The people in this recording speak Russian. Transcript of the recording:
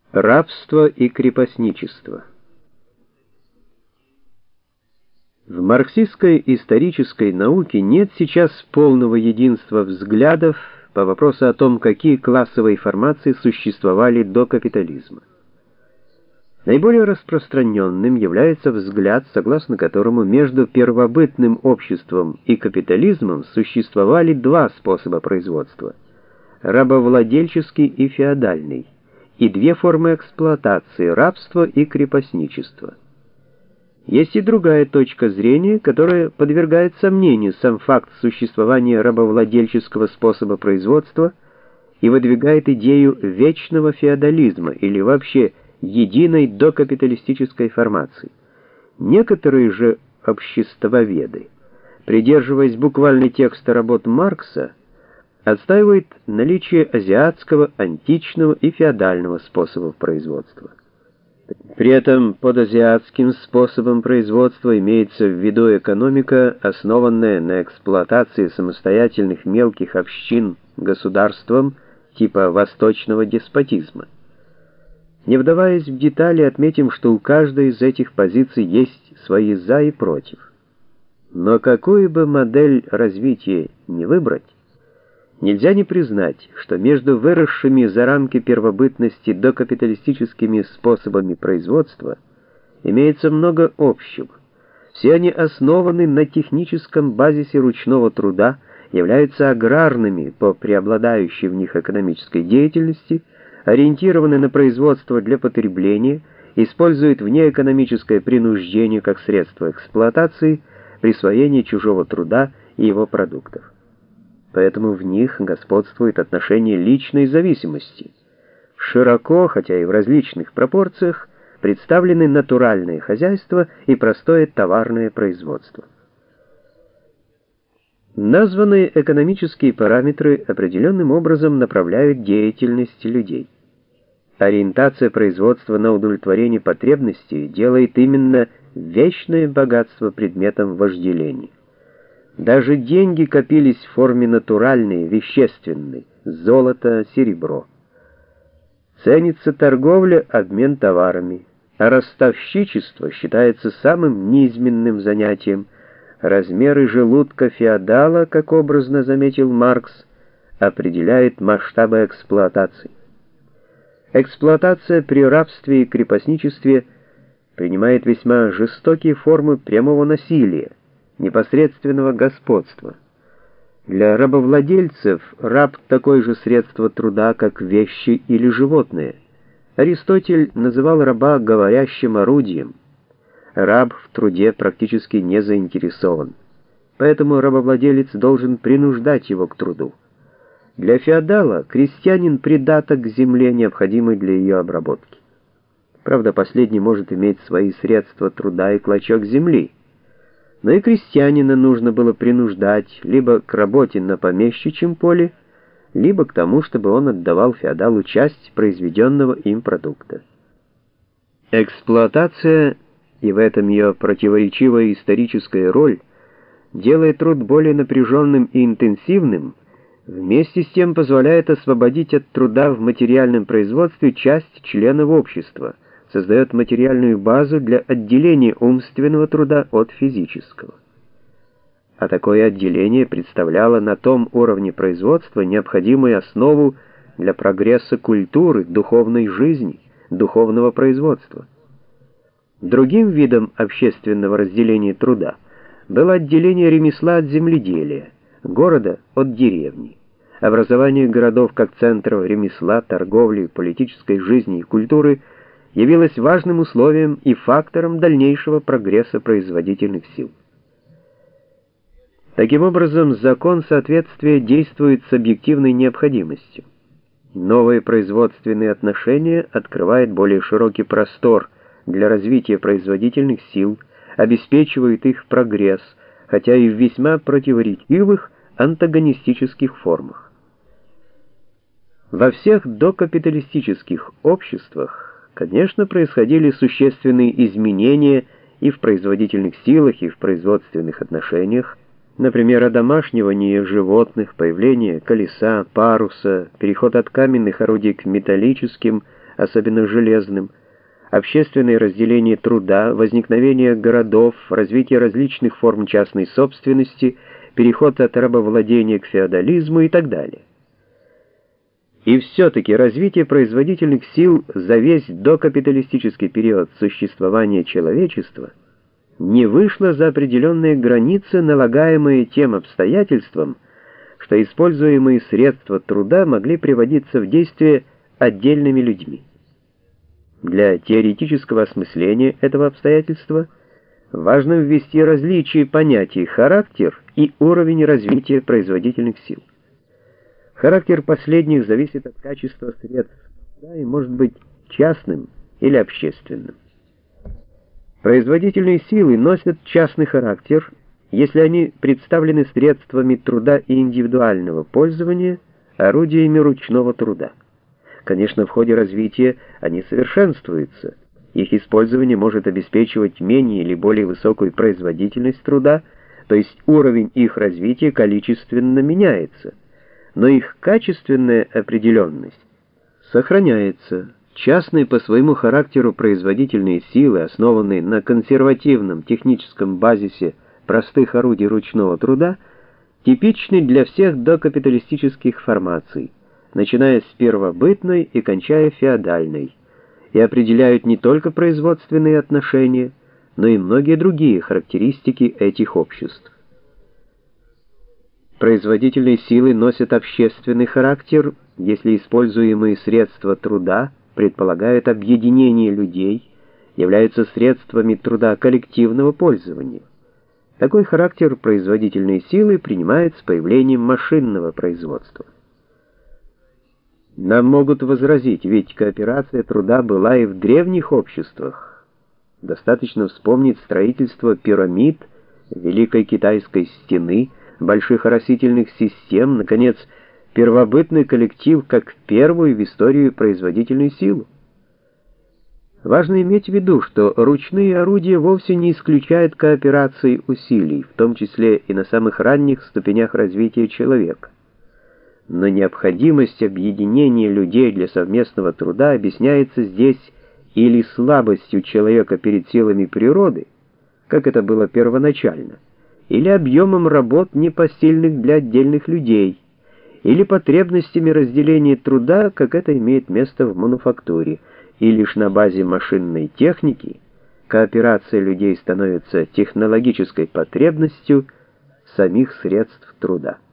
Рабство и крепостничество. В марксистской исторической науке нет сейчас полного единства взглядов по вопросу о том, какие классовые формации существовали до капитализма. Наиболее распространенным является взгляд, согласно которому между первобытным обществом и капитализмом существовали два способа производства – рабовладельческий и феодальный, и две формы эксплуатации – рабство и крепостничество. Есть и другая точка зрения, которая подвергает сомнению сам факт существования рабовладельческого способа производства и выдвигает идею вечного феодализма или вообще единой докапиталистической формации. Некоторые же обществоведы, придерживаясь буквально текста работ Маркса, отстаивают наличие азиатского, античного и феодального способов производства. При этом под азиатским способом производства имеется в виду экономика, основанная на эксплуатации самостоятельных мелких общин государством типа восточного деспотизма. Не вдаваясь в детали, отметим, что у каждой из этих позиций есть свои «за» и «против». Но какую бы модель развития ни выбрать, нельзя не признать, что между выросшими за рамки первобытности докапиталистическими способами производства имеется много общего. Все они основаны на техническом базисе ручного труда, являются аграрными по преобладающей в них экономической деятельности, ориентированы на производство для потребления, используют внеэкономическое принуждение как средство эксплуатации, присвоения чужого труда и его продуктов. Поэтому в них господствует отношение личной зависимости. Широко, хотя и в различных пропорциях, представлены натуральное хозяйство и простое товарное производство. Названные экономические параметры определенным образом направляют деятельность людей. Ориентация производства на удовлетворение потребностей делает именно вечное богатство предметом вожделения. Даже деньги копились в форме натуральной, вещественной, золото, серебро. Ценится торговля, обмен товарами, а ростовщичество считается самым низменным занятием. Размеры желудка феодала, как образно заметил Маркс, определяет масштабы эксплуатации. Эксплуатация при рабстве и крепостничестве принимает весьма жестокие формы прямого насилия, непосредственного господства. Для рабовладельцев раб такое же средство труда, как вещи или животные. Аристотель называл раба говорящим орудием. Раб в труде практически не заинтересован, поэтому рабовладелец должен принуждать его к труду. Для феодала крестьянин придаток к земле, необходимый для ее обработки. Правда, последний может иметь свои средства труда и клочок земли, но и крестьянина нужно было принуждать либо к работе на помещичьем поле, либо к тому, чтобы он отдавал феодалу часть произведенного им продукта. Эксплуатация, и в этом ее противоречивая историческая роль, делает труд более напряженным и интенсивным, вместе с тем позволяет освободить от труда в материальном производстве часть членов общества, создает материальную базу для отделения умственного труда от физического. А такое отделение представляло на том уровне производства необходимую основу для прогресса культуры, духовной жизни, духовного производства. Другим видом общественного разделения труда было отделение ремесла от земледелия, города от деревни. Образование городов как центров ремесла, торговли, политической жизни и культуры явилось важным условием и фактором дальнейшего прогресса производительных сил. Таким образом, закон соответствия действует с объективной необходимостью. Новые производственные отношения открывают более широкий простор для развития производительных сил, обеспечивают их прогресс, хотя и в весьма противоречивых антагонистических формах. Во всех докапиталистических обществах, конечно, происходили существенные изменения и в производительных силах, и в производственных отношениях, например, одомашнивание животных, появление колеса, паруса, переход от каменных орудий к металлическим, особенно железным, общественное разделение труда, возникновение городов, развитие различных форм частной собственности, переход от рабовладения к феодализму и так далее. И все-таки развитие производительных сил за весь докапиталистический период существования человечества не вышло за определенные границы, налагаемые тем обстоятельством, что используемые средства труда могли приводиться в действие отдельными людьми. Для теоретического осмысления этого обстоятельства важно ввести различие понятий «характер» и «уровень развития производительных сил». Характер последних зависит от качества средств труда и может быть частным или общественным. Производительные силы носят частный характер, если они представлены средствами труда и индивидуального пользования, орудиями ручного труда. Конечно, в ходе развития они совершенствуются. Их использование может обеспечивать менее или более высокую производительность труда, то есть уровень их развития количественно меняется, но их качественная определенность сохраняется. Частные по своему характеру производительные силы, основанные на консервативном техническом базисе простых орудий ручного труда, типичны для всех докапиталистических формаций, начиная с первобытной и кончая феодальной, и определяют не только производственные отношения, но и многие другие характеристики этих обществ. Производительные силы носят общественный характер, если используемые средства труда предполагают объединение людей, являются средствами труда коллективного пользования. Такой характер производительной силы принимает с появлением машинного производства. Нам могут возразить, ведь кооперация труда была и в древних обществах. Достаточно вспомнить строительство пирамид, Великой Китайской стены, больших оросительных систем, наконец, первобытный коллектив как первую в истории производительную силу. Важно иметь в виду, что ручные орудия вовсе не исключают кооперации усилий, в том числе и на самых ранних ступенях развития человека. Но необходимость объединения людей для совместного труда объясняется здесь или слабостью человека перед силами природы, как это было первоначально, или объемом работ, непосильных для отдельных людей, или потребностями разделения труда, как это имеет место в мануфактуре, и лишь на базе машинной техники кооперация людей становится технологической потребностью самих средств труда.